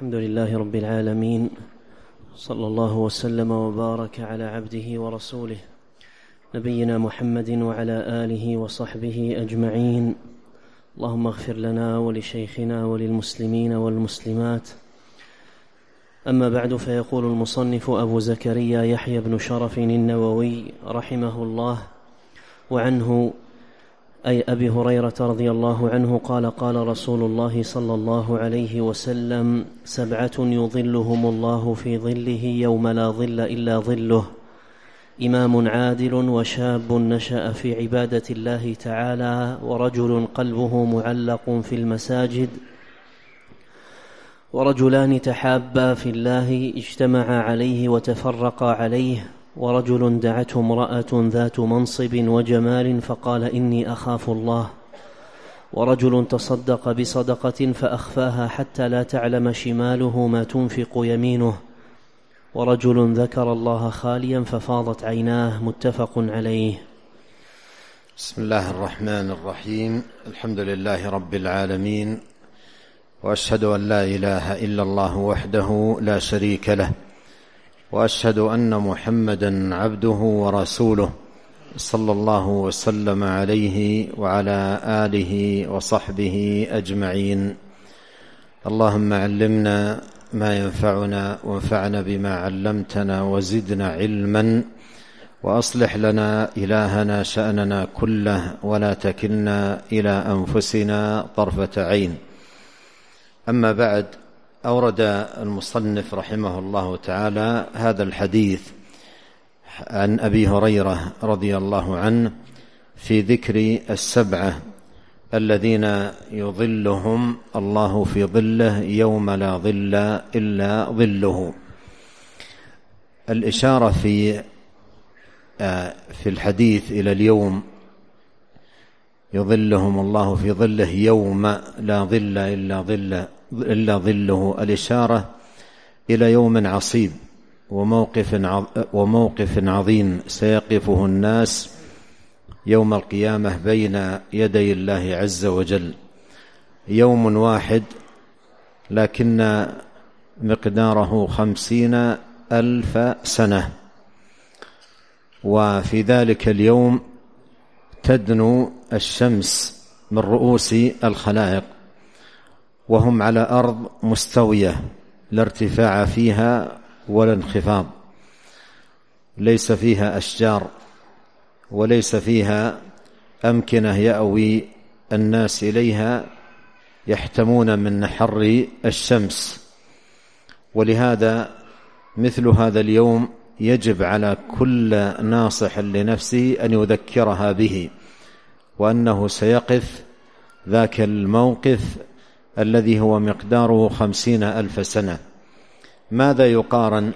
الحمد لله رب العالمين، صلى الله وسلم وبارك على عبده ورسوله نبينا محمد وعلى آله وصحبه أجمعين. اللهم اغفر لنا ولشيخنا وللمسلمين والمسلمات. أما بعد، فيقول المصنف أبو زكريا يحيى بن شرف النووي رحمه الله: وعنه أي أبي هريرة رضي الله عنه قال: قال رسول الله صلى الله عليه وسلم: 7 يظلهم الله في ظله يوم لا ظل إلا ظله: إمام عادل، وشاب نشأ في عبادة الله تعالى، ورجل قلبه معلق في المساجد، ورجلان تحابا في الله اجتمعا عليه وتفرقا عليه، ورجل دعته امرأة ذات منصب وجمال فقال: إني أخاف الله، ورجل تصدق بصدقة فأخفاها حتى لا تعلم شماله ما تنفق يمينه، ورجل ذكر الله خاليا ففاضت عيناه. متفق عليه. بسم الله الرحمن الرحيم. الحمد لله رب العالمين، وأشهد أن لا إله إلا الله وحده لا شريك له، وأشهد أن محمدا عبده ورسوله، صلى الله وسلم عليه وعلى آله وصحبه أجمعين. اللهم علمنا ما ينفعنا، وانفعنا بما علمتنا، وزدنا علما، وأصلح لنا إلهنا شأننا كله، ولا تكلنا إلى أنفسنا طرفة عين. أما بعد، أورد المصنف رحمه الله تعالى هذا الحديث عن أبي هريرة رضي الله عنه في ذكر 7 الذين يظلهم الله في ظله يوم لا ظل إلا ظله. الإشارة في الحديث إلى اليوم يظلهم الله في ظله يوم لا ظل إلا ظله، الإشارة إلى يوم عصيب وموقف عظيم سيقفه الناس يوم القيامة بين يدي الله عز وجل. يوم واحد لكن مقداره 50,000 سنة، وفي ذلك اليوم تدنو الشمس من رؤوس الخلائق، وهم على أرض مستوية لا ارتفاع فيها ولا انخفاض، ليس فيها أشجار وليس فيها أمكنة يأوي الناس إليها يحتمون من حر الشمس. ولهذا مثل هذا اليوم يجب على كل ناصح لنفسه أن يذكرها به، وأنه سيقف ذاك الموقف الذي هو مقداره 50,000 سنة. ماذا يقارن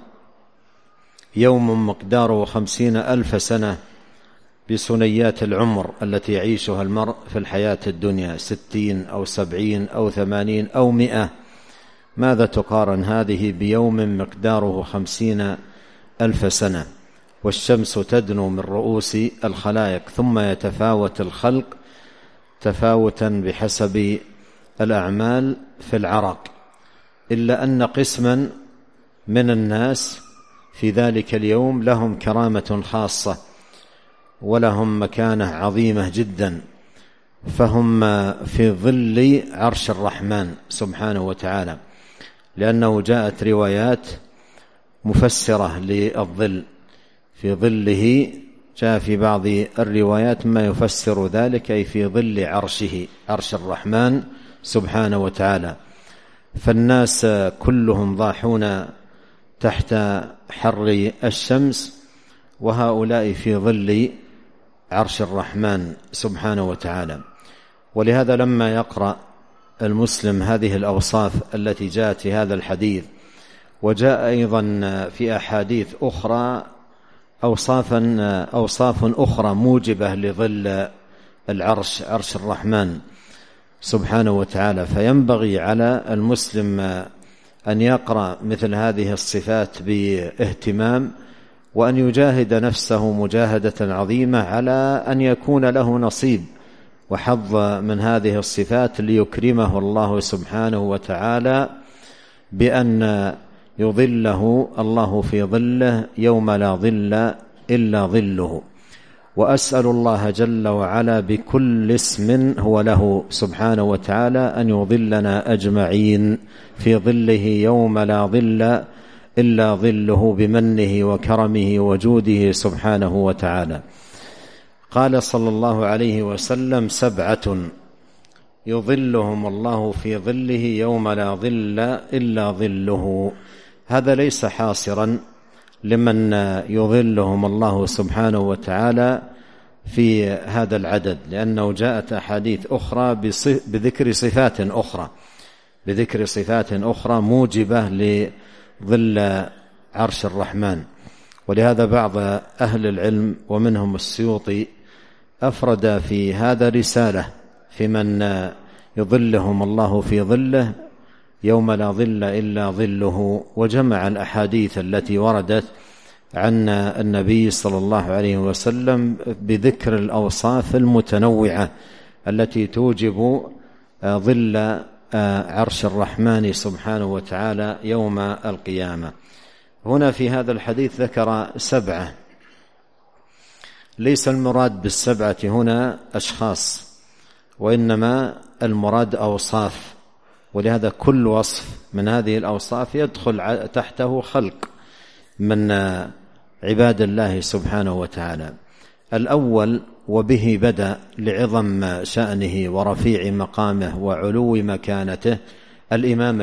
يوم مقداره 50,000 سنة بسنيات العمر التي يعيشها المرء في الحياة الدنيا، 60 أو 70 أو 80 أو 100؟ ماذا تقارن هذه بيوم مقداره 50,000 سنة؟ والشمس تدنو من رؤوس الخلائق، ثم يتفاوت الخلق تفاوتا بحسب الأعمال في العرق، إلا أن قسما من الناس في ذلك اليوم لهم كرامة خاصة ولهم مكانة عظيمة جدا، فهم في ظل عرش الرحمن سبحانه وتعالى، لأنه جاءت روايات مفسرة للظل. في ظله جاء في بعض الروايات ما يفسر ذلك، أي في ظل عرشه، عرش الرحمن سبحانه وتعالى. فالناس كلهم ضاحون تحت حر الشمس، وهؤلاء في ظل عرش الرحمن سبحانه وتعالى. ولهذا لما يقرأ المسلم هذه الأوصاف التي جاءت في هذا الحديث، وجاء أيضا في أحاديث أخرى أوصاف أخرى موجبة لظل العرش، عرش الرحمن سبحانه وتعالى، فينبغي على المسلم أن يقرأ مثل هذه الصفات باهتمام، وأن يجاهد نفسه مجاهدة عظيمة على أن يكون له نصيب وحظ من هذه الصفات، ليكرمه الله سبحانه وتعالى بأن يظله الله في ظله يوم لا ظل إلا ظله. وأسأل الله جل وعلا بكل اسم هو له سبحانه وتعالى أن يظلنا أجمعين في ظله يوم لا ظل إلا ظله بمنه وكرمه وجوده سبحانه وتعالى. قال صلى الله عليه وسلم: 7 يظلهم الله في ظله يوم لا ظل إلا ظله. هذا ليس حاصرا لمن يظلهم الله سبحانه وتعالى في هذا العدد، لأنه جاءت أحاديث أخرى بذكر صفات أخرى موجبة لظل عرش الرحمن. ولهذا بعض أهل العلم ومنهم السيوطي أفرد في هذا رسالة في من يظلهم الله في ظله يوم لا ظل إلا ظله، وجمع الأحاديث التي وردت عن النبي صلى الله عليه وسلم بذكر الأوصاف المتنوعة التي توجب ظل عرش الرحمن سبحانه وتعالى يوم القيامة. هنا في هذا الحديث ذكر 7. ليس المراد بال7 هنا أشخاص، وإنما المراد أوصاف، ولهذا كل وصف من هذه الأوصاف يدخل تحته خلق من عباد الله سبحانه وتعالى. الأول وبه بدأ لعظم شأنه ورفيع مقامه وعلو مكانته الإمام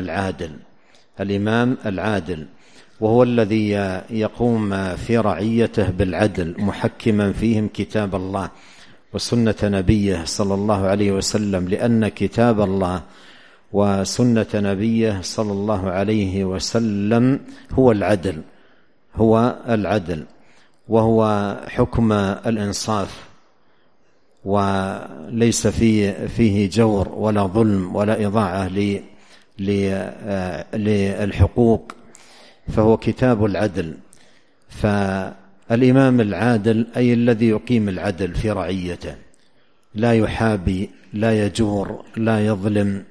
العادل، وهو الذي يقوم في رعيته بالعدل محكما فيهم كتاب الله وسنة نبيه صلى الله عليه وسلم، لأن كتاب الله وسنة نبيه صلى الله عليه وسلم هو العدل، وهو حكم الإنصاف، وليس فيه جور ولا ظلم ولا إضاعة للحقوق، فهو كتاب العدل. فالإمام العادل أي الذي يقيم العدل في رعيته، لا يحابي، لا يجور، لا يظلم،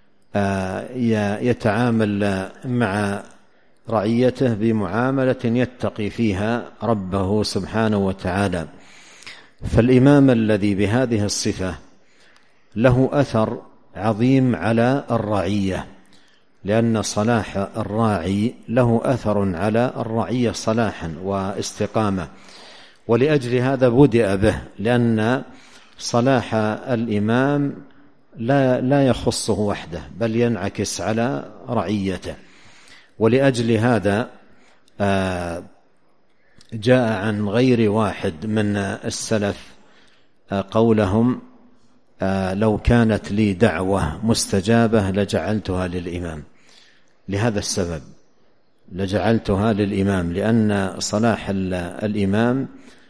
يتعامل مع رعيته بمعاملة يتقي فيها ربه سبحانه وتعالى. فالإمام الذي بهذه الصفة له أثر عظيم على الرعية، لأن صلاح الراعي له أثر على الرعية صلاحا واستقامة، ولأجل هذا بدأ به، لأن صلاح الإمام لا يخصه وحده بل ينعكس على رعيته. ولأجل هذا جاء عن غير واحد من السلف قولهم: لو كانت لي دعوة مستجابة لجعلتها للإمام. لهذا السبب لجعلتها للإمام، لأن صلاح الإمام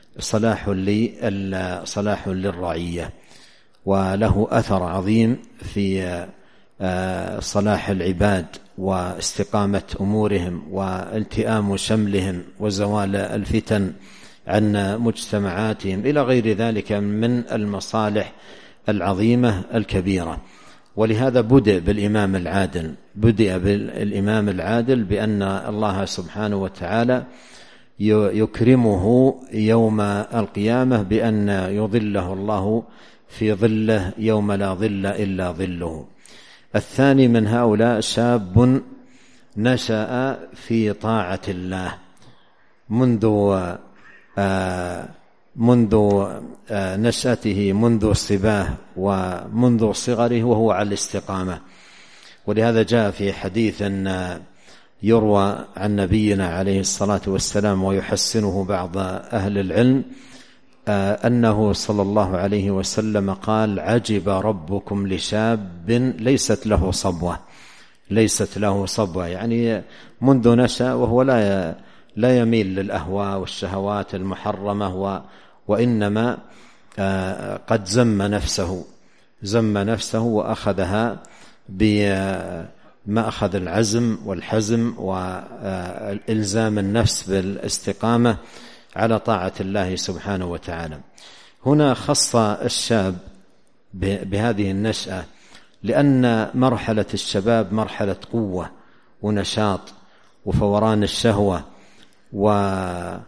صلاح للرعية، وله أثر عظيم في صلاح العباد واستقامة أمورهم والتئام شملهم وزوال الفتن عن مجتمعاتهم إلى غير ذلك من المصالح العظيمة الكبيرة. ولهذا بدأ بالإمام العادل بأن الله سبحانه وتعالى يكرمه يوم القيامة بأن يظله الله في ظله يوم لا ظل إلا ظله. الثاني من هؤلاء شاب نشأ في طاعة الله منذ نشأته، منذ الصباه ومنذ صغره وهو على الاستقامة. ولهذا جاء في حديث يروى عن نبينا عليه الصلاة والسلام ويحسنه بعض أهل العلم أنه صلى الله عليه وسلم قال: عجب ربكم لشاب ليست له صبوة، يعني منذ نشأ وهو لا يميل للأهواء والشهوات المحرمة، وإنما قد زم نفسه وأخذها بمأخذ العزم والحزم والإلزام النفس بالاستقامة على طاعة الله سبحانه وتعالى. هنا خص الشاب بهذه النشأة، لأن مرحلة الشباب مرحلة قوة ونشاط وفوران الشهوة وتمام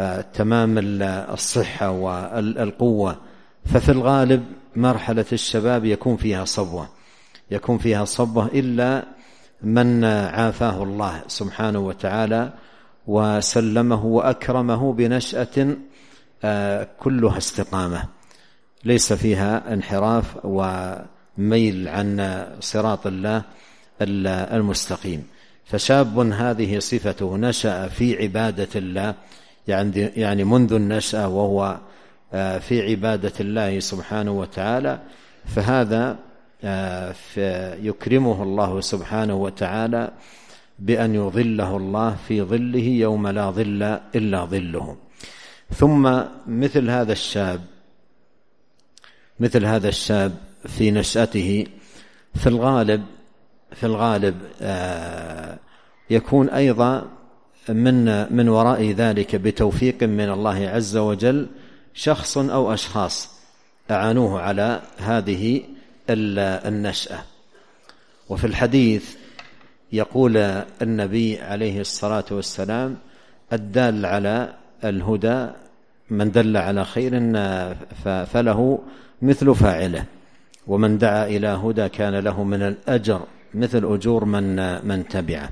الصحة والقوة. ففي الغالب مرحلة الشباب يكون فيها صبوة إلا من عافاه الله سبحانه وتعالى وسلمه وأكرمه بنشأة كلها استقامة ليس فيها انحراف وميل عن صراط الله المستقيم. فشاب هذه صفته نشأ في عبادة الله، يعني منذ النشأة وهو في عبادة الله سبحانه وتعالى، فهذا يكرمه الله سبحانه وتعالى بأن يظله الله في ظله يوم لا ظل إلا ظله. ثم مثل هذا الشاب في نشأته في الغالب يكون أيضا من وراء ذلك بتوفيق من الله عز وجل شخص أو أشخاص أعانوه على هذه النشأة. وفي الحديث يقول النبي عليه الصلاة والسلام: الدال على الهدى من دل على خير فله مثل فاعله، ومن دعا إلى هدى كان له من الأجر مثل أجور من تبعه.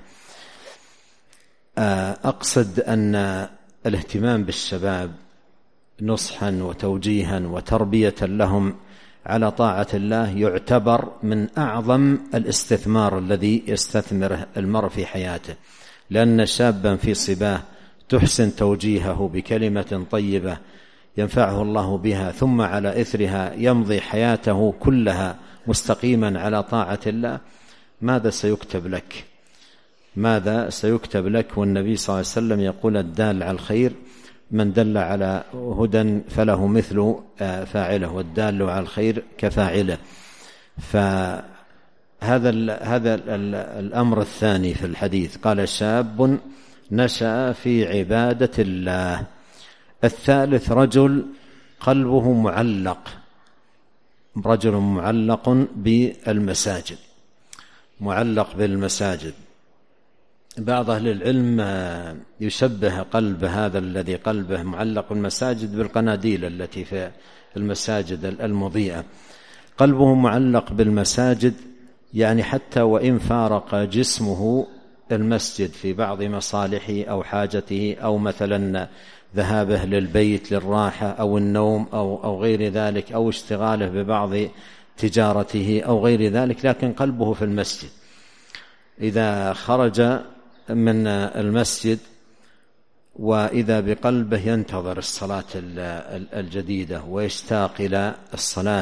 أقصد أن الاهتمام بالشباب نصحا وتوجيها وتربية لهم على طاعة الله يعتبر من أعظم الاستثمار الذي يستثمره المرء في حياته، لأن شابا في صباه تحسن توجيهه بكلمة طيبة ينفعه الله بها، ثم على إثرها يمضي حياته كلها مستقيما على طاعة الله، ماذا سيكتب لك؟ والنبي صلى الله عليه وسلم يقول: الدال على الخير من دل على هدى فله مثل فاعله، والدال على الخير كفاعله. فهذا الأمر الثاني في الحديث، قال: شاب نشأ في عبادة الله. الثالث: رجل قلبه معلق بالمساجد. بعض أهل العلم يشبه قلب هذا الذي قلبه معلق بالمساجد بالقناديل التي في المساجد المضيئة. قلبه معلق بالمساجد يعني حتى وإن فارق جسمه المسجد في بعض مصالحه أو حاجته، أو مثلا ذهابه للبيت للراحة أو النوم أو غير ذلك، أو اشتغاله ببعض تجارته أو غير ذلك، لكن قلبه في المسجد. إذا خرج من المسجد وإذا بقلبه ينتظر الصلاة الجديدة ويشتاق إلى الصلاة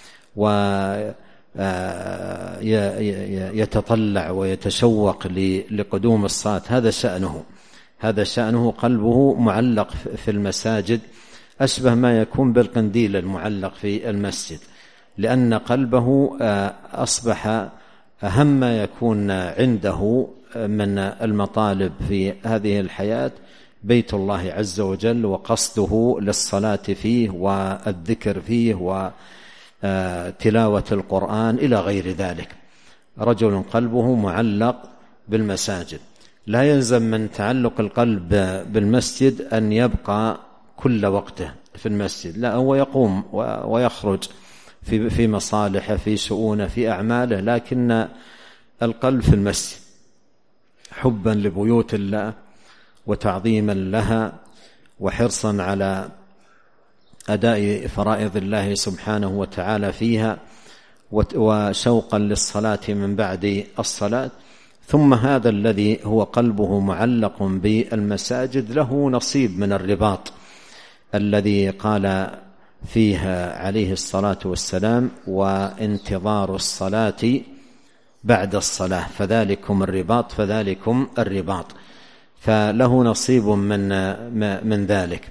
ويتطلع ويتشوق لقدوم الصلاة، هذا شأنه قلبه معلق في المساجد، أشبه ما يكون بالقنديل المعلق في المسجد، لأن قلبه أصبح أهم ما يكون عنده من المطالب في هذه الحياة بيت الله عز وجل، وقصده للصلاة فيه والذكر فيه وتلاوة القرآن إلى غير ذلك. رجل قلبه معلق بالمساجد. لا يلزم من تعلق القلب بالمسجد أن يبقى كل وقته في المسجد، لا، هو يقوم ويخرج في مصالحه، في شؤونه، في أعماله، لكن القلب في المسجد حبا لبيوت الله وتعظيما لها وحرصا على أداء فرائض الله سبحانه وتعالى فيها وشوقا للصلاة من بعد الصلاة. ثم هذا الذي هو قلبه معلق بالمساجد له نصيب من الرباط الذي قال فيه عليه الصلاة والسلام: وانتظار الصلاة بعد الصلاة فذلكم الرباط. فله نصيب من ذلك.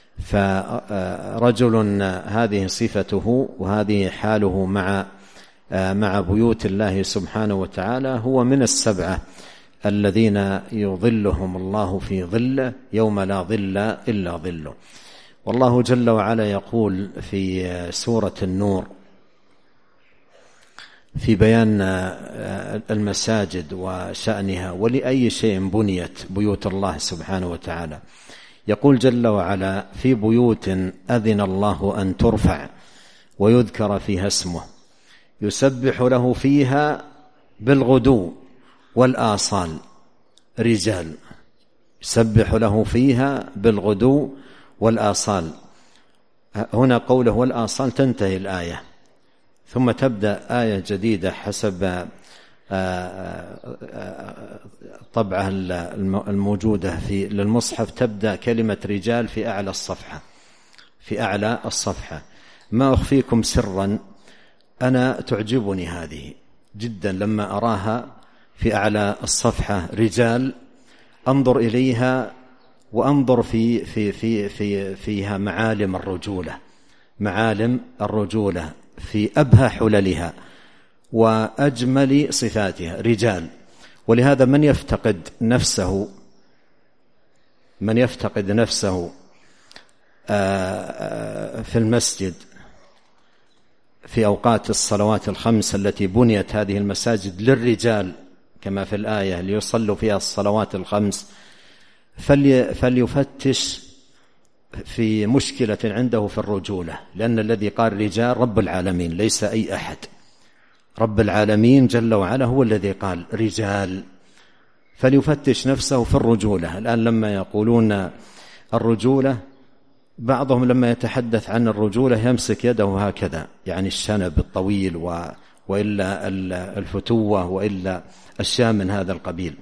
فرجل هذه صفته وهذه حاله مع بيوت الله سبحانه وتعالى هو من السبعة الذين يظلهم الله في ظله يوم لا ظل إلا ظله. والله جل وعلا يقول في سورة النور: في بيان المساجد وشأنها ولأي شيء بنيت بيوت الله سبحانه وتعالى. يقول جل وعلا: في بيوت أذن الله أن ترفع ويذكر فيها اسمه يسبح له فيها بالغدو والآصال رجال. يسبح له فيها بالغدو والآصال. هنا قوله والآصال تنتهي الآية، ثم تبدأ آية جديدة حسب طبعة الموجودة في للمصحف، تبدأ كلمة رجال في أعلى الصفحة. ما أخفيكم سرا، أنا تعجبني هذه جدا لما أراها في أعلى الصفحة رجال، أنظر إليها وأنظر فيها معالم الرجولة في أبهى حللها وأجمل صفاتها، رجال. ولهذا من يفتقد نفسه في المسجد في أوقات الصلوات الخمس التي بنيت هذه المساجد للرجال كما في الآية ليصلوا فيها الصلوات الخمس، فليفتش في مشكلة عنده في الرجولة، لأن الذي قال رجال رب العالمين ليس أي أحد. رب العالمين جل وعلا هو الذي قال رجال، فليفتش نفسه في الرجولة. الآن لما يقولون الرجولة، بعضهم لما يتحدث عن الرجولة يمسك يده هكذا، يعني الشنب الطويل وإلا الفتوة وإلا أشياء من هذا القبيل.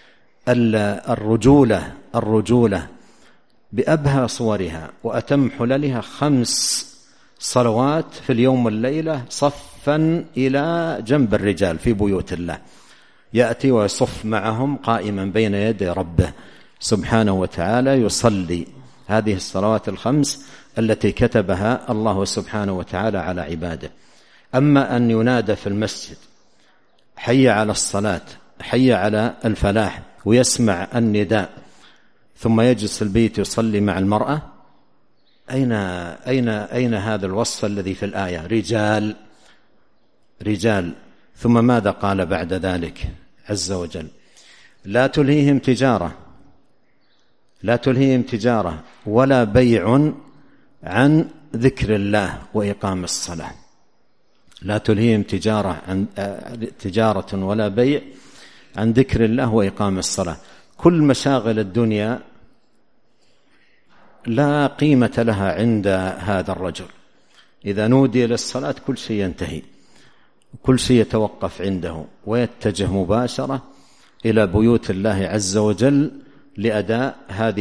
الرجولة بأبهى صورها وأتم حللها 5 صلوات في اليوم والليلة صفا إلى جنب الرجال في بيوت الله، يأتي ويصف معهم قائما بين يدي ربه سبحانه وتعالى يصلي هذه الصلوات ال5 التي كتبها الله سبحانه وتعالى على عباده. أما أن ينادى في المسجد حي على الصلاة حي على الفلاح ويسمع النداء ثم يجلس البيت يصلي مع المرأة، أين هذا الوصف الذي في الآية؟ رجال. ثم ماذا قال بعد ذلك عز وجل؟ لا تلهيهم تجارة ولا بيع عن ذكر الله وإقام الصلاة. لا تلهيهم تجارة ولا بيع عن ذكر الله وإقام الصلاة. كل مشاغل الدنيا لا قيمة لها عند هذا الرجل. إذا نودي للصلاة كل شيء ينتهي، كل شيء يتوقف عنده ويتجه مباشرة إلى بيوت الله عز وجل لأداء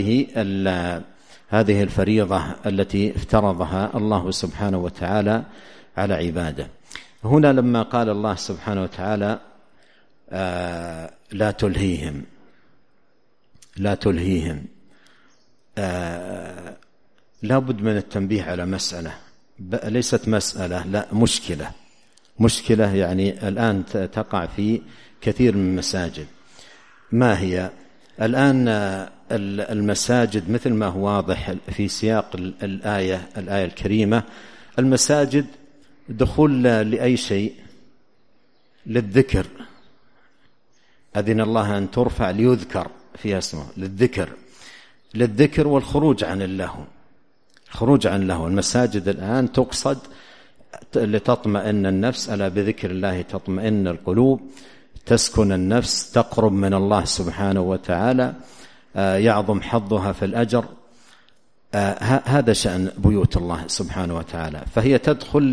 هذه الفريضة التي افترضها الله سبحانه وتعالى على عباده. هنا لما قال الله سبحانه وتعالى لا تلهيهم لا بد من التنبيه على مسألة، ليست مسألة، لا مشكلة يعني الآن تقع في كثير من المساجد. ما هي الآن المساجد مثل ما هو واضح في سياق الآية الكريمة؟ المساجد دخول لأي شيء، للذكر، أذن الله أن ترفع ليذكر فيها اسمه، للذكر والخروج عن اللهو. المساجد الآن تقصد لتطمئن النفس، ألا بذكر الله تطمئن القلوب، تسكن النفس، تقرب من الله سبحانه وتعالى، يعظم حظها في الأجر. هذا شأن بيوت الله سبحانه وتعالى، فهي تدخل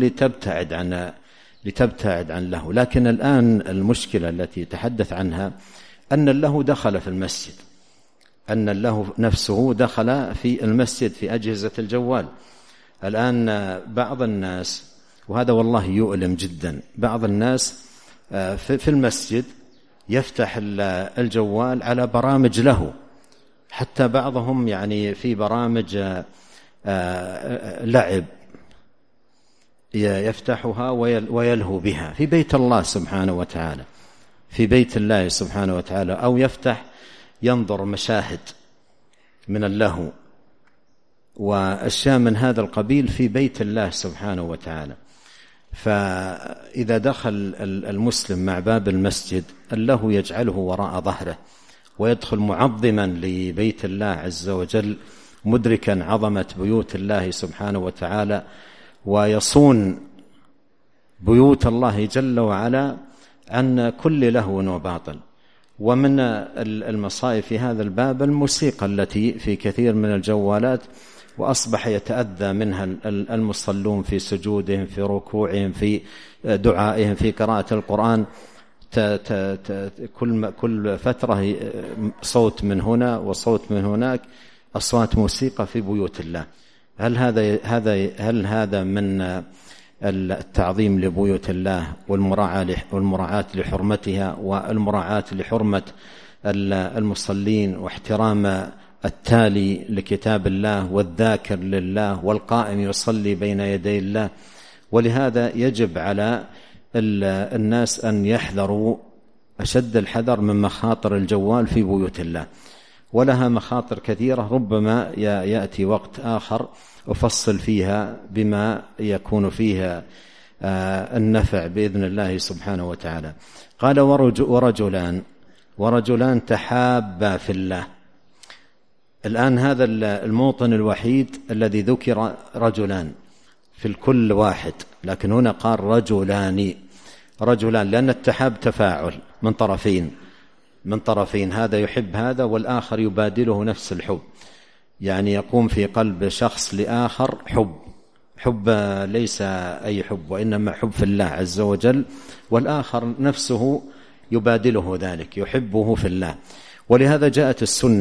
لتبتعد عن له. لكن الآن المشكلة التي يتحدث عنها أن الله دخل في المسجد، أن الله نفسه دخل في المسجد في أجهزة الجوال. الآن بعض الناس، وهذا والله يؤلم جدا، بعض الناس في المسجد يفتح الجوال على برامج له، حتى بعضهم يعني في برامج لعب يفتحها ويلهو بها في بيت الله سبحانه وتعالى، أو يفتح ينظر مشاهد من اللهو وأشياء من هذا القبيل في بيت الله سبحانه وتعالى. فإذا دخل المسلم مع باب المسجد الله يجعله وراء ظهره، ويدخل معظما لبيت الله عز وجل، مدركا عظمة بيوت الله سبحانه وتعالى، ويصون بيوت الله جل وعلا عن كل لهو وباطل. ومن المصائب في هذا الباب الموسيقى التي في كثير من الجوالات، وأصبح يتأذى منها المصلون في سجودهم، في ركوعهم، في دعائهم، في قراءة القرآن، كل فترة صوت من هنا وصوت من هناك، أصوات موسيقى في بيوت الله. هل هذا من التعظيم لبيوت الله والمراعاة لحرمتها، والمراعاة لحرمة المصلين، واحترام التالي لكتاب الله والذاكر لله والقائم يصلي بين يدي الله؟ ولهذا يجب على الناس أن يحذروا أشد الحذر من مخاطر الجوال في بيوت الله، ولها مخاطر كثيرة، ربما يأتي وقت آخر أفصل فيها بما يكون فيها النفع بإذن الله سبحانه وتعالى. قال ورجلان تحابا في الله. الآن هذا الموطن الوحيد الذي ذكر رجلان في الكل واحد، لكن هنا قال رجلان، لأن التحاب تفاعل من طرفين، هذا يحب هذا والآخر يبادله نفس الحب، يعني يقوم في قلب شخص لآخر حب ليس أي حب، وإنما حب في الله عز وجل، والآخر نفسه يبادله ذلك، يحبه في الله. ولهذا جاءت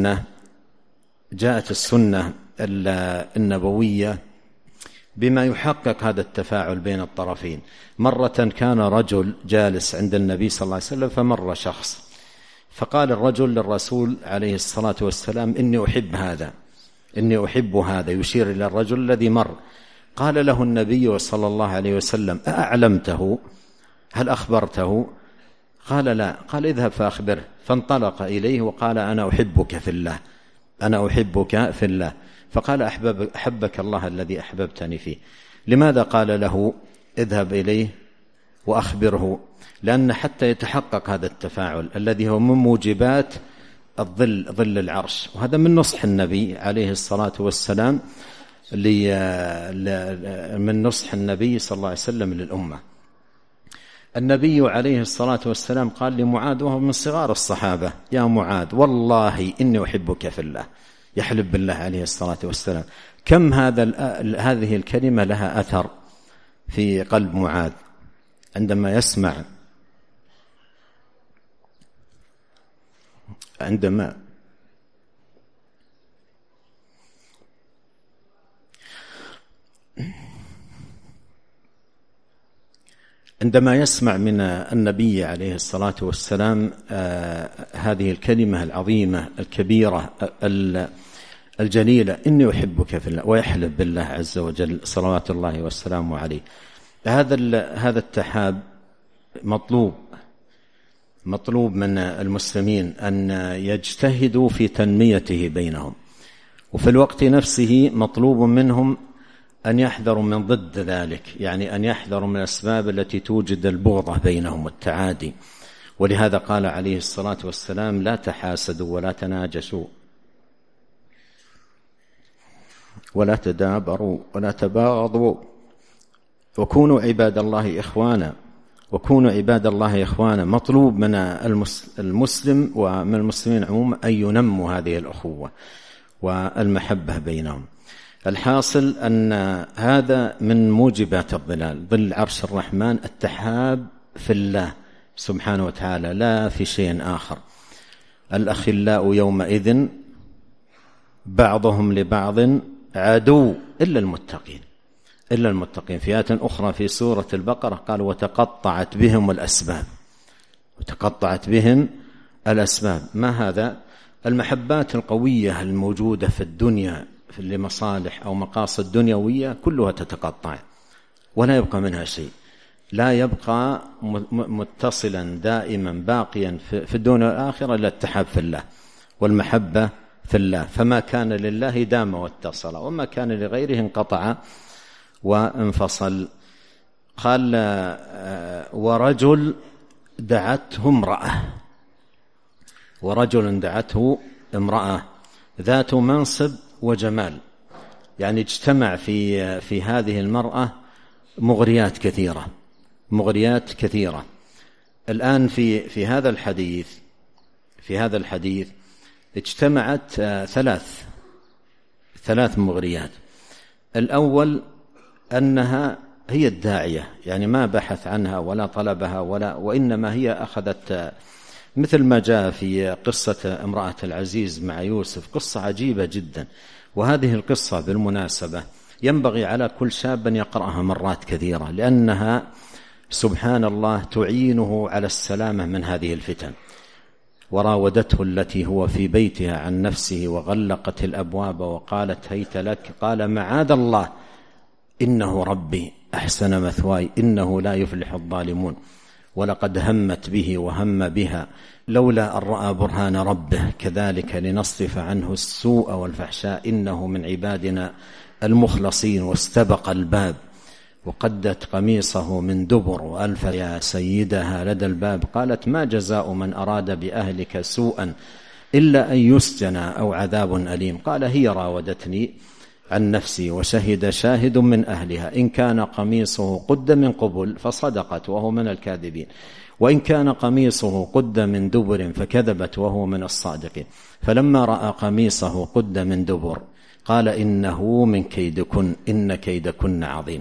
السنة النبوية بما يحقق هذا التفاعل بين الطرفين. مرة كان رجل جالس عند النبي صلى الله عليه وسلم، فمر شخص، فقال الرجل للرسول عليه الصلاة والسلام: إني أحب هذا، يشير إلى الرجل الذي مر. قال له النبي صلى الله عليه وسلم: أأعلمته؟ هل أخبرته؟ قال لا. قال: اذهب فأخبره. فانطلق إليه وقال: أنا أحبك في الله. فقال: أحبك الله الذي أحببتني فيه. لماذا قال له اذهب إليه وأخبره؟ لأن حتى يتحقق هذا التفاعل الذي هو من موجبات ظل العرش، وهذا من نصح النبي عليه الصلاة والسلام من نصح النبي صلى الله عليه وسلم للأمة. النبي عليه الصلاة والسلام قال لمعاذ وهو من صغار الصحابة: يا معاذ والله إني أحبك في الله. يحلف بالله عليه الصلاة والسلام. كم هذه الكلمة لها أثر في قلب معاذ عندما يسمع، عندما يسمع من النبي عليه الصلاة والسلام هذه الكلمة العظيمة الكبيرة الجليلة: إني أحبك في الله، ويحلف بالله عز وجل صلوات الله والسلام عليه. هذا التحاب مطلوب من المسلمين أن يجتهدوا في تنميته بينهم، وفي الوقت نفسه مطلوب منهم أن يحذروا من ضد ذلك، يعني أن يحذروا من الأسباب التي توجد البغضة بينهم والتعادي. ولهذا قال عليه الصلاة والسلام: لا تحاسدوا ولا تناجسوا ولا تدابروا ولا تباغضوا وكونوا عباد الله إخوانا. مطلوب من المسلم ومن المسلمين عموما أن ينموا هذه الأخوة والمحبة بينهم. الحاصل أن هذا من موجبات ظل عرش الرحمن، التحاب في الله سبحانه وتعالى، لا في شيء آخر. الأخلاء يومئذ بعضهم لبعض عدو إلا المتقين. في آية أخرى في سورة البقرة قال: وتقطعت بهم الأسباب. ما هذا؟ المحبات القوية الموجودة في الدنيا لمصالح أو مقاصد دنيوية كلها تتقطع ولا يبقى منها شيء، لا يبقى متصلا دائما باقيا في الدنيا والآخرة إلا التحاب في الله والمحبة في الله. فما كان لله دام واتصل، وما كان لغيره انقطع وانفصل. قال ورجل دعته امرأة ذات منصب وجمال، يعني اجتمع في هذه المرأة مغريات كثيرة. الآن في هذا الحديث اجتمعت ثلاث مغريات. الأول أنها هي الداعية، يعني ما بحث عنها ولا طلبها وإنما هي أخذت، مثل ما جاء في قصة امرأة العزيز مع يوسف، قصة عجيبة جدا. وهذه القصة بالمناسبة ينبغي على كل شاب أن يقرأها مرات كثيرة، لأنها سبحان الله تعينه على السلامة من هذه الفتن. وراودته التي هو في بيتها عن نفسه وغلقت الأبواب وقالت هيت لك، قال معاذ الله إنه ربي أحسن مثواي إنه لا يفلح الظالمون، ولقد همت به وهم بها لولا أن رأى برهان ربه كذلك لنصرف عنه السوء والفحشاء إنه من عبادنا المخلصين. واستبق الباب وقدت قميصه من دبر وألف يا سيدها لدى الباب، قالت ما جزاء من أراد بأهلك سوءا إلا أن يسجن أو عذاب أليم. قال هي راودتني عن نفسي وشهد شاهد من أهلها إن كان قميصه قد من قبل فصدقت وهو من الكاذبين، وإن كان قميصه قد من دبر فكذبت وهو من الصادقين. فلما رأى قميصه قد من دبر قال إنه من كيدكن إن كيدكن عظيم.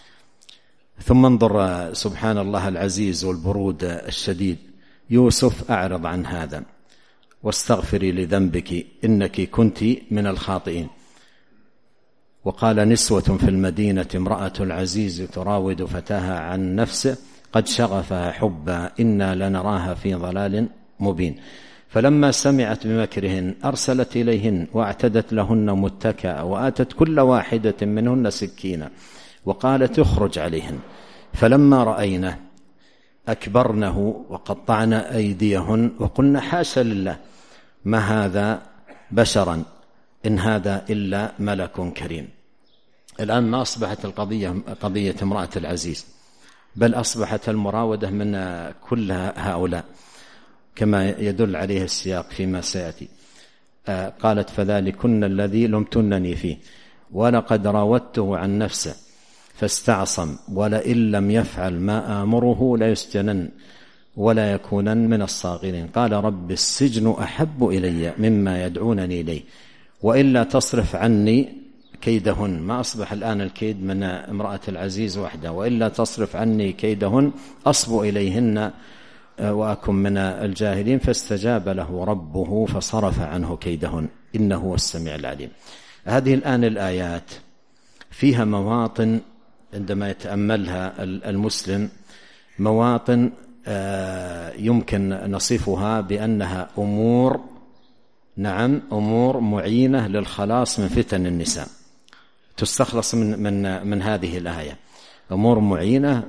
ثم انظر سبحان الله العزيز والبرود الشديد، يوسف أعرض عن هذا واستغفري لذنبك إنك كنت من الخاطئين. وقال نسوة في المدينة امرأة العزيز تراود فتاها عن نفسه قد شغفها حبا إنا لنراها في ضلال مبين. فلما سمعت بمكرهن أرسلت إليهن واعتدت لهن متكأ وآتت كل واحدة منهن سكينا وقالت اخرج عليهن. فلما رأينه أكبرنه وقطعن أيديهن وقلن حاشا لله ما هذا بشرا إن هذا إلا ملك كريم. الآن ما أصبحت القضية قضية امرأة العزيز، بل أصبحت المراودة من كل هؤلاء كما يدل عليه السياق فيما سيأتي. قالت فذلكن الذي لمتنني فيه ولقد راودته عن نفسه فاستعصم ولئن لم يفعل ما آمره ليسجنن ولا يكونن من الصاغرين. قال رب السجن أحب إلي مما يدعونني إليه وإلا تصرف عني كيدهن. ما أصبح الآن الكيد من امرأة العزيز وحده، وإلا تصرف عني كيدهن أصب إليهن وأكن من الجاهلين. فاستجاب له ربه فصرف عنه كيدهن إنه هو السميع العليم. هذه الآن الآيات فيها مواطن عندما يتأملها المسلم، مواطن يمكن نصفها بأنها أمور معينة للخلاص من فتن النساء، تستخلص من هذه الآية، أمور معينة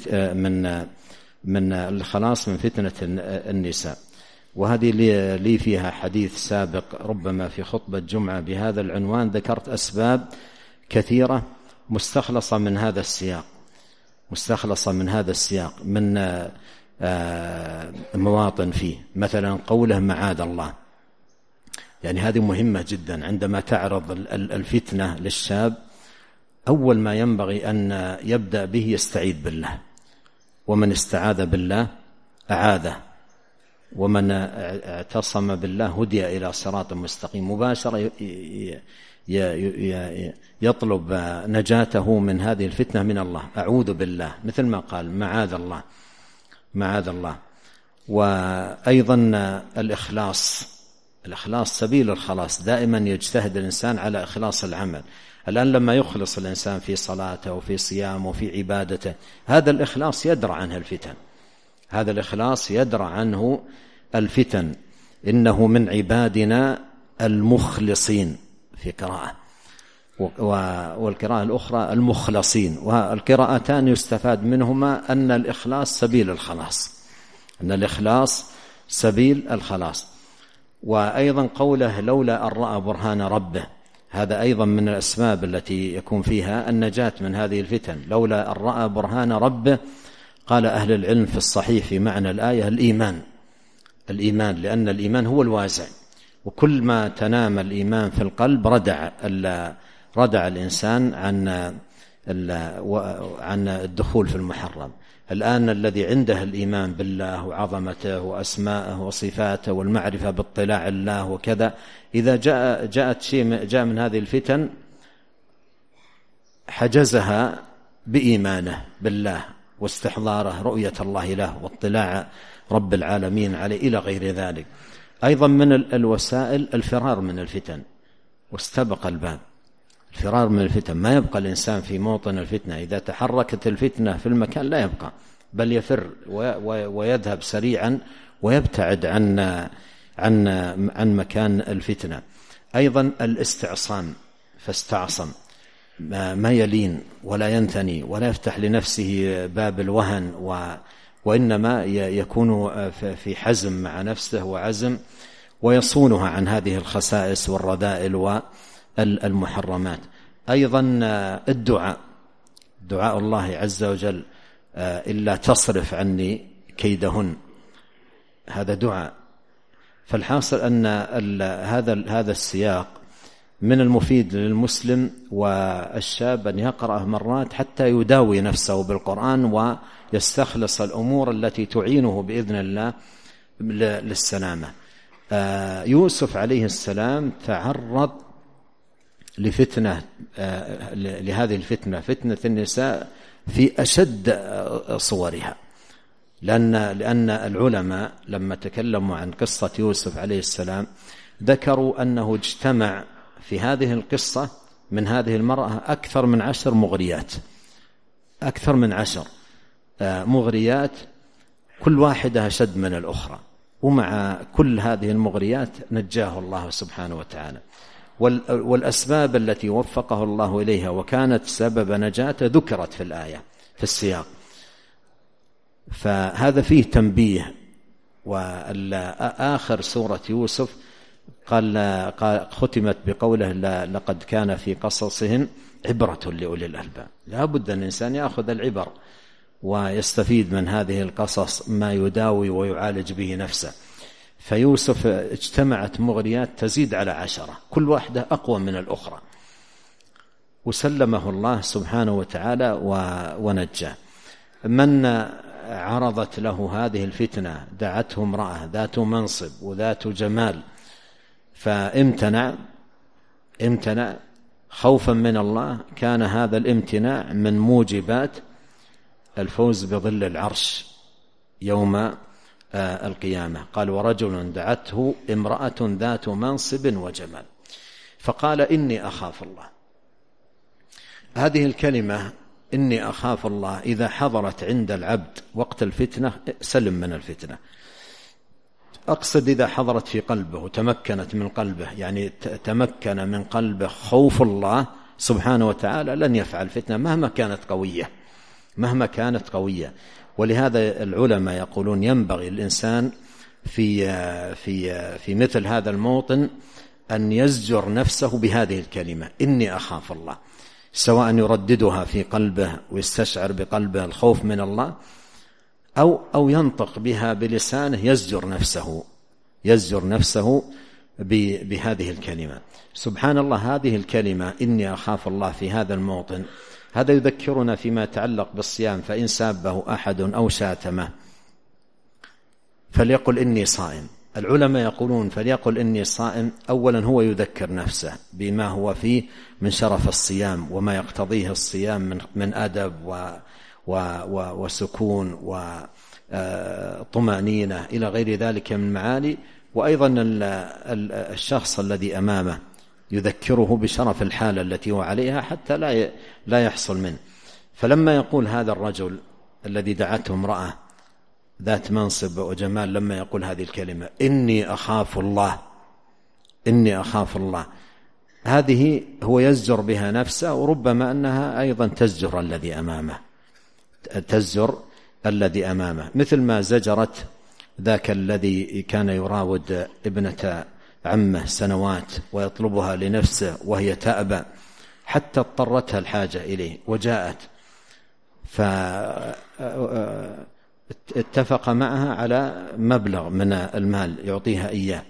من الخلاص من فتنة النساء. وهذه لي فيها حديث سابق ربما في خطبة جمعة بهذا العنوان، ذكرت أسباب كثيرة مستخلصة من هذا السياق من مواطن فيه. مثلا قوله معاذ الله، يعني هذه مهمة جدا. عندما تعرض الفتنة للشاب أول ما ينبغي أن يبدأ به يستعيذ بالله، ومن استعاذ بالله أعاذه، ومن اعتصم بالله هدي إلى صراط مستقيم. مباشرة يطلب نجاته من هذه الفتنة من الله، أعوذ بالله، مثل ما قال معاذ الله. وأيضا الإخلاص سبيل الخلاص، دائما يجتهد الإنسان على إخلاص العمل. الآن لما يخلص الإنسان في صلاته وفي صيامه وفي عبادته، هذا الإخلاص يدرع عنه الفتن. إنه من عبادنا المخلصين في قراءة، والقراءة الأخرى المخلصين. والقراءتان يستفاد منهما أن الإخلاص سبيل الخلاص. وأيضا قوله لولا أن رأى برهان ربه هذا أيضا من الأسباب التي يكون فيها النجاة من هذه الفتن. لولا أن رأى برهان ربه، قال أهل العلم في الصحيح في معنى الآية الإيمان، لأن الإيمان هو الوازع، وكل ما تنام الإيمان في القلب ردع الإنسان عن الدخول في المحرم. الآن الذي عنده الإيمان بالله وعظمته وأسماءه وصفاته والمعرفة باطلاع الله وكذا، إذا جاء من هذه الفتن حجزها بإيمانه بالله واستحضاره رؤية الله له واطلاع رب العالمين عليه إلى غير ذلك. أيضا من الوسائل الفرار من الفتن، واستبق الباب، الفرار من الفتن. ما يبقى الإنسان في موطن الفتنة، إذا تحركت الفتنة في المكان لا يبقى، بل يفر ويذهب سريعا ويبتعد عن مكان الفتنة. أيضا الاستعصام، فاستعصم، ما يلين ولا ينثني ولا يفتح لنفسه باب الوهن، وإنما يكون في حزم مع نفسه وعزم، ويصونها عن هذه الخسائس والرذائل والمحرمات. أيضا دعاء الله عز وجل: إلا تصرف عني كيدهن، هذا دعاء. فالحاصل أن هذا السياق من المفيد للمسلم والشاب أن يقرأه مرات حتى يداوي نفسه بالقرآن ويستخلص الأمور التي تعينه بإذن الله للسلامة. يوسف عليه السلام تعرض لفتنة، لهذه الفتنة، فتنة النساء في أشد صورها، لأن العلماء لما تكلموا عن قصة يوسف عليه السلام ذكروا أنه اجتمع في هذه القصة من هذه المرأة أكثر من 10 مغريات، أكثر من 10 مغريات، كل واحدة أشد من الأخرى، ومع كل هذه المغريات نجاه الله سبحانه وتعالى. والأسباب التي وفقه الله إليها وكانت سبب نجاته ذكرت في الآية في السياق، فهذا فيه تنبيه. وآخر سورة يوسف قال ختمت بقوله: لقد كان في قصصهم عبرة لأولي الألباب. لا بد أن الإنسان يأخذ العبر ويستفيد من هذه القصص ما يداوي ويعالج به نفسه. فيوسف اجتمعت مغريات تزيد على 10، كل واحدة أقوى من الأخرى، وسلمه الله سبحانه وتعالى ونجاه. من عرضت له هذه الفتنة دعته امرأة ذات منصب وذات جمال، فامتنع خوفا من الله. كان هذا الامتناع من موجبات الفوز بظل العرش يوم القيامة. قال: ورجل دعته امرأة ذات منصب وجمال فقال: إني أخاف الله. هذه الكلمة إني أخاف الله إذا حضرت عند العبد وقت الفتنة سلم من الفتنة. أقصد إذا حضرت في قلبه وتمكنت من قلبه، يعني تمكن من قلبه خوف الله سبحانه وتعالى، لن يفعل فتنة مهما كانت قوية. ولهذا العلماء يقولون ينبغي الإنسان في مثل هذا الموطن أن يزجر نفسه بهذه الكلمة: إني أخاف الله، سواء يرددها في قلبه ويستشعر بقلبه الخوف من الله، أو ينطق بها بلسانه يزجر نفسه بهذه الكلمة. سبحان الله، هذه الكلمة إني أخاف الله في هذا الموطن، هذا يذكرنا فيما يتعلق بالصيام: فإن سابه أحد أو شاتمه فليقل إني صائم. العلماء يقولون فليقل إني صائم، أولا هو يذكر نفسه بما هو فيه من شرف الصيام وما يقتضيه الصيام من أدب وسكون وطمأنينة إلى غير ذلك من معاني. وأيضا الشخص الذي أمامه يذكره بشرف الحالة التي هو عليها حتى لا يحصل منه. فلما يقول هذا الرجل الذي دعته امرأة ذات منصب وجمال، لما يقول هذه الكلمة إني أخاف الله، هذه هو يزجر بها نفسه، وربما أنها أيضا تزجر الذي أمامه، مثل ما زجرت ذاك الذي كان يراود ابنة عمه سنوات ويطلبها لنفسه وهي تأبى حتى اضطرتها الحاجة إليه وجاءت، فاتفق معها على مبلغ من المال يعطيها إياه،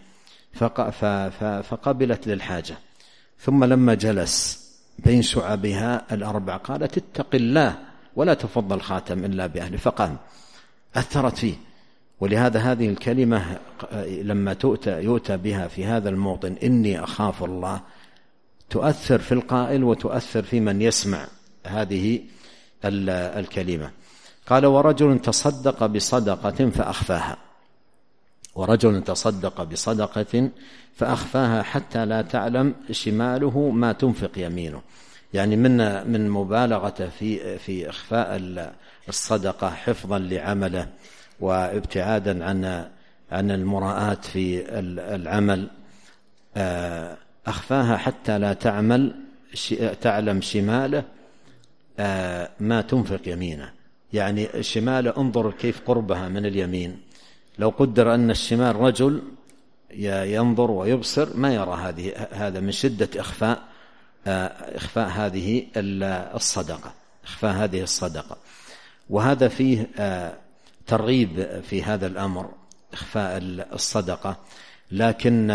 فقبلت للحاجة. ثم لما جلس بين شعبها الأربع قالت اتق الله ولا تفض الخاتم إلا بأهله، فقام. أثرت فيه. ولهذا هذه الكلمة لما يؤتى بها في هذا الموطن إني أخاف الله تؤثر في القائل وتؤثر في من يسمع هذه الكلمة. قال ورجل تصدق بصدقة فأخفاها، ورجل تصدق بصدقة فأخفاها حتى لا تعلم شماله ما تنفق يمينه، يعني من مبالغة في إخفاء الصدقة حفظا لعمله وابتعادا عن المراءات في العمل، أخفاها حتى لا تعلم شماله ما تنفق يمينه. يعني الشمال انظر كيف قربها من اليمين، لو قدر أن الشمال رجل ينظر ويبصر ما يرى هذا من شدة إخفاء هذه الصدقة، إخفاء هذه الصدقة. وهذا فيه ترغيب في هذا الأمر إخفاء الصدقة، لكن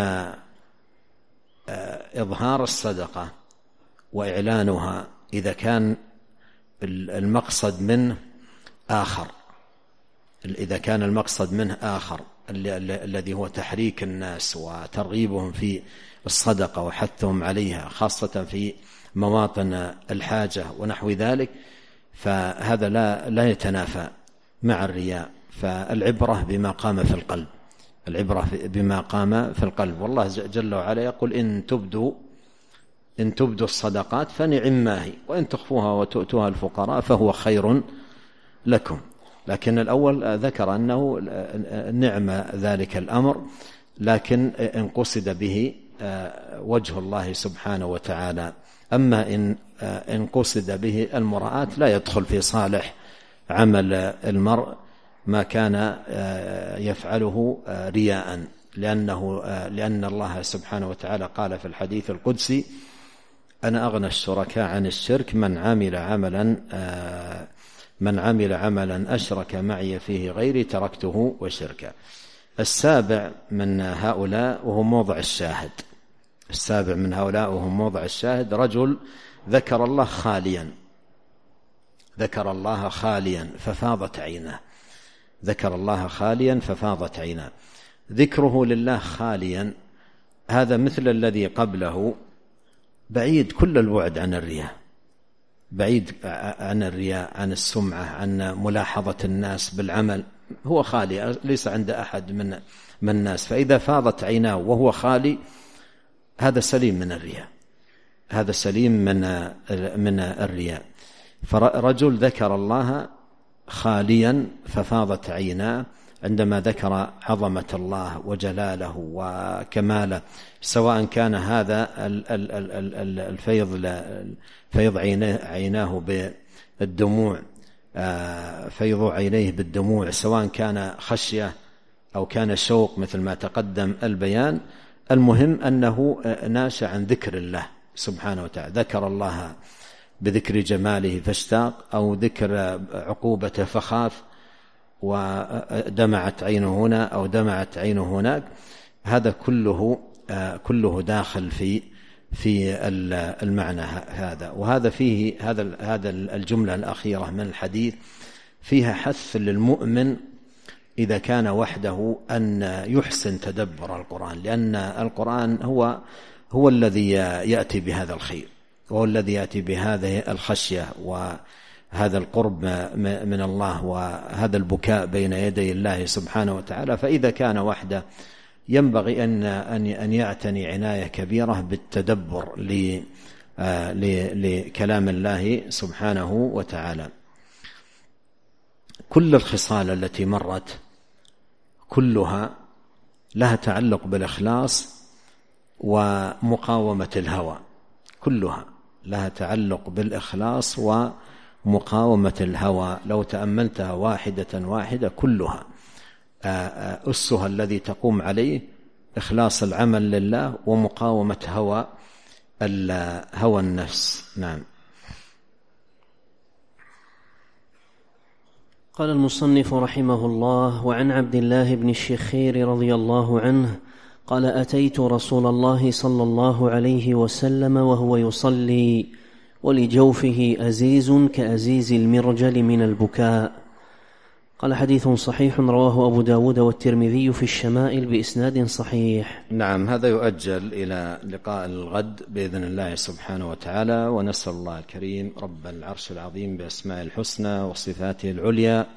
إظهار الصدقة وإعلانها إذا كان المقصد منه آخر، إذا كان المقصد منه آخر الذي هو تحريك الناس وترغيبهم في الصدقة وحثهم عليها خاصة في مواطن الحاجة ونحو ذلك، فهذا لا يتنافى مع الرياء. فالعبرة بما قام في القلب، العبرة بما قام في القلب. والله جل وعلا يقول إن تبدوا الصدقات فنعما هي وإن تخفوها وتؤتوها الفقراء فهو خير لكم. لكن الأول ذكر أنه نعم ذلك الأمر، لكن إن قصد به وجه الله سبحانه وتعالى. أما إن قصد به المراءات لا يدخل في صالح عمل المرء ما كان يفعله رياء، لأن الله سبحانه وتعالى قال في الحديث القدسي أنا أغنى الشركاء عن الشرك من عمل عملا أشرك معي فيه غيري تركته وشركه. السابع من هؤلاء وهو موضع الشاهد، السابع من هؤلاء وهو موضع الشاهد رجل ذكر الله خاليا ففاضت عيناه، ذكر الله خاليا ففاضت عيناه. ذكره لله خاليا هذا مثل الذي قبله بعيد كل البعد عن الرياء، بعيد عن الرياء، عن السمعة، عن ملاحظة الناس بالعمل، هو خالي ليس عند أحد من الناس. فإذا فاضت عيناه وهو خالي هذا سليم من الرياء، هذا سليم من الرياء. فرجل ذكر الله خاليا ففاضت عيناه عندما ذكر عظمة الله وجلاله وكماله، سواء كان هذا فيض عيناه بالدموع، فيض عينيه بالدموع، سواء كان خشية أو كان شوق مثل ما تقدم البيان. المهم أنه ناشأ عن ذكر الله سبحانه وتعالى، ذكر الله بذكر جماله فاشتاق، أو ذكر عقوبته فخاف ودمعت عينه هنا أو دمعت عينه هناك. هذا كله داخل في المعنى هذا. وهذا فيه هذا الجملة الأخيرة من الحديث فيها حث للمؤمن إذا كان وحده أن يحسن تدبر القرآن، لأن القرآن هو الذي يأتي بهذا الخير، وهو الذي يأتي بهذه الخشية وهذا القرب من الله وهذا البكاء بين يدي الله سبحانه وتعالى. فإذا كان وحده ينبغي أن يعتني عناية كبيرة بالتدبر لكلام الله سبحانه وتعالى. كل الخصال التي مرت كلها لها تعلق بالإخلاص ومقاومة الهوى، كلها لها تعلق بالإخلاص ومقاومة الهوى. لو تأملتها واحدة كلها أسها الذي تقوم عليه إخلاص العمل لله ومقاومة هوى النفس. نعم. قال المصنف رحمه الله: وعن عبد الله بن الشخير رضي الله عنه قال: أتيت رسول الله صلى الله عليه وسلم وهو يصلي ولجوفه أزيز كأزيز المرجل من البكاء. قال: حديث صحيح رواه أبو داود والترمذي في الشمائل بإسناد صحيح. نعم. هذا يؤجل إلى لقاء الغد بإذن الله سبحانه وتعالى، ونسأل الله الكريم رب العرش العظيم بأسماء الحسنى وصفاته العليا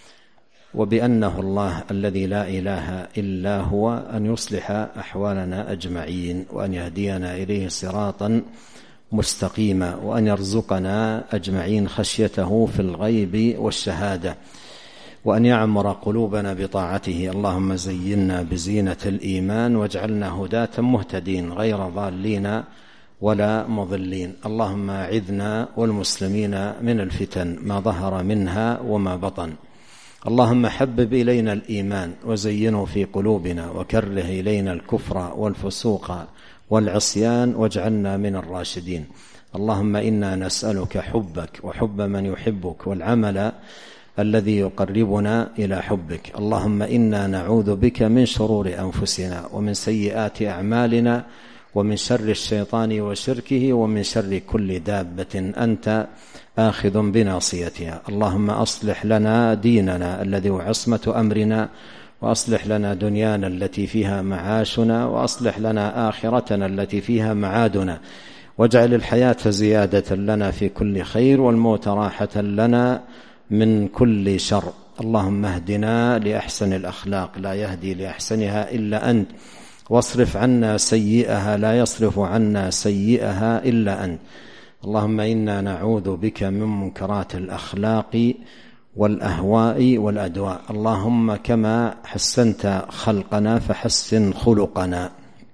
وبأنه الله الذي لا إله إلا هو أن يصلح أحوالنا أجمعين، وأن يهدينا إليه صراطا مستقيما، وأن يرزقنا أجمعين خشيته في الغيب والشهادة، وأن يعمر قلوبنا بطاعته. اللهم زينا بزينة الإيمان واجعلنا هداة مهتدين غير ضالين ولا مضلين. اللهم أعذنا والمسلمين من الفتن ما ظهر منها وما بطن. اللهم حبب إلينا الإيمان وزينه في قلوبنا، وكره إلينا الكفر والفسوق والعصيان واجعلنا من الراشدين. اللهم إنا نسألك حبك وحب من يحبك والعمل الذي يقربنا إلى حبك. اللهم إنا نعوذ بك من شرور أنفسنا ومن سيئات أعمالنا ومن شر الشيطان وشركه ومن شر كل دابة أنت آخذ بناصيتها. اللهم أصلح لنا ديننا الذي هو عصمة أمرنا، وأصلح لنا دنيانا التي فيها معاشنا، وأصلح لنا آخرتنا التي فيها معادنا، واجعل الحياة زيادة لنا في كل خير والموت راحة لنا من كل شر. اللهم اهدنا لأحسن الأخلاق لا يهدي لأحسنها إلا أنت، واصرف عنا سيئها لا يصرف عنا سيئها إلا أنت. اللهم إنا نعوذ بك من منكرات الأخلاق والأهواء والأدواء. اللهم كما حسنت خلقنا فحسن خلقنا.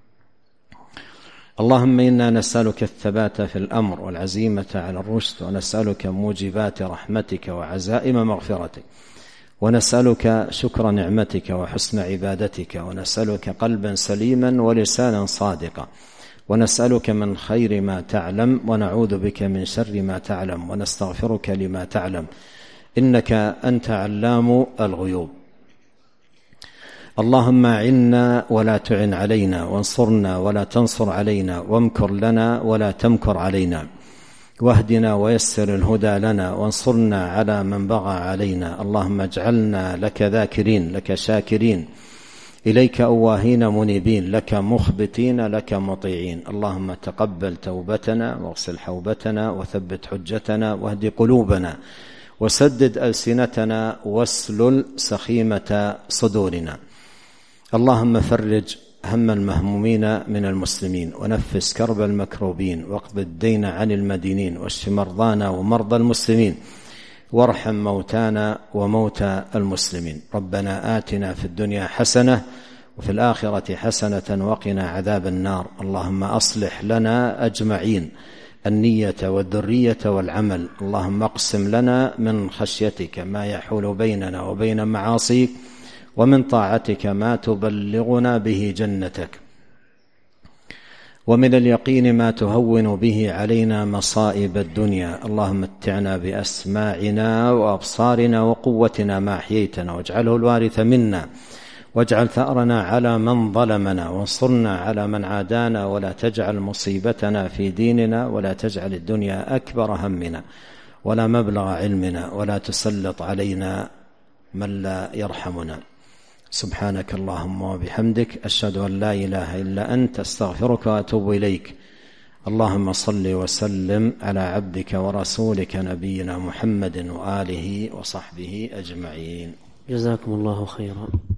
اللهم إنا نسألك الثبات في الأمر والعزيمة على الرشد، ونسألك موجبات رحمتك وعزائم مغفرتك، ونسألك شكر نعمتك وحسن عبادتك، ونسألك قلبا سليما ولسانا صادقا، ونسألك من خير ما تعلم، ونعوذ بك من شر ما تعلم، ونستغفرك لما تعلم، إنك أنت علام الغيوب. اللهم أعنا ولا تعن علينا، وانصرنا ولا تنصر علينا، وامكر لنا ولا تمكر علينا، واهدنا ويسر الهدى لنا، وانصرنا على من بغى علينا. اللهم اجعلنا لك ذاكرين، لك شاكرين، إليك أواهين منيبين، لك مخبتين، لك مطيعين. اللهم تقبل توبتنا واغسل حوبتنا وثبت حجتنا واهد قلوبنا وسدد ألسنتنا واسلل سخيمة صدورنا. اللهم فرج هم المهمومين من المسلمين، ونفس كرب المكروبين، واقض الدين عن المدينين، واشف مرضانا ومرضى المسلمين، وارحم موتانا وموتى المسلمين. ربنا آتنا في الدنيا حسنة وفي الآخرة حسنة وقنا عذاب النار. اللهم أصلح لنا أجمعين النية والذرية والعمل. اللهم اقسم لنا من خشيتك ما يحول بيننا وبين معاصيك، ومن طاعتك ما تبلغنا به جنتك، ومن اليقين ما تهون به علينا مصائب الدنيا. اللهم متعنا بأسماعنا وأبصارنا وقوتنا ما أحييتنا، واجعله الوارث منا، واجعل ثأرنا على من ظلمنا، وانصرنا على من عادانا، ولا تجعل مصيبتنا في ديننا، ولا تجعل الدنيا أكبر همنا ولا مبلغ علمنا، ولا تسلط علينا من لا يرحمنا. سبحانك اللهم وبحمدك، أشهد أن لا إله إلا أنت، أستغفرك وأتوب إليك. اللهم صل وسلم على عبدك ورسولك نبينا محمد وآله وصحبه أجمعين. جزاكم الله خيرا.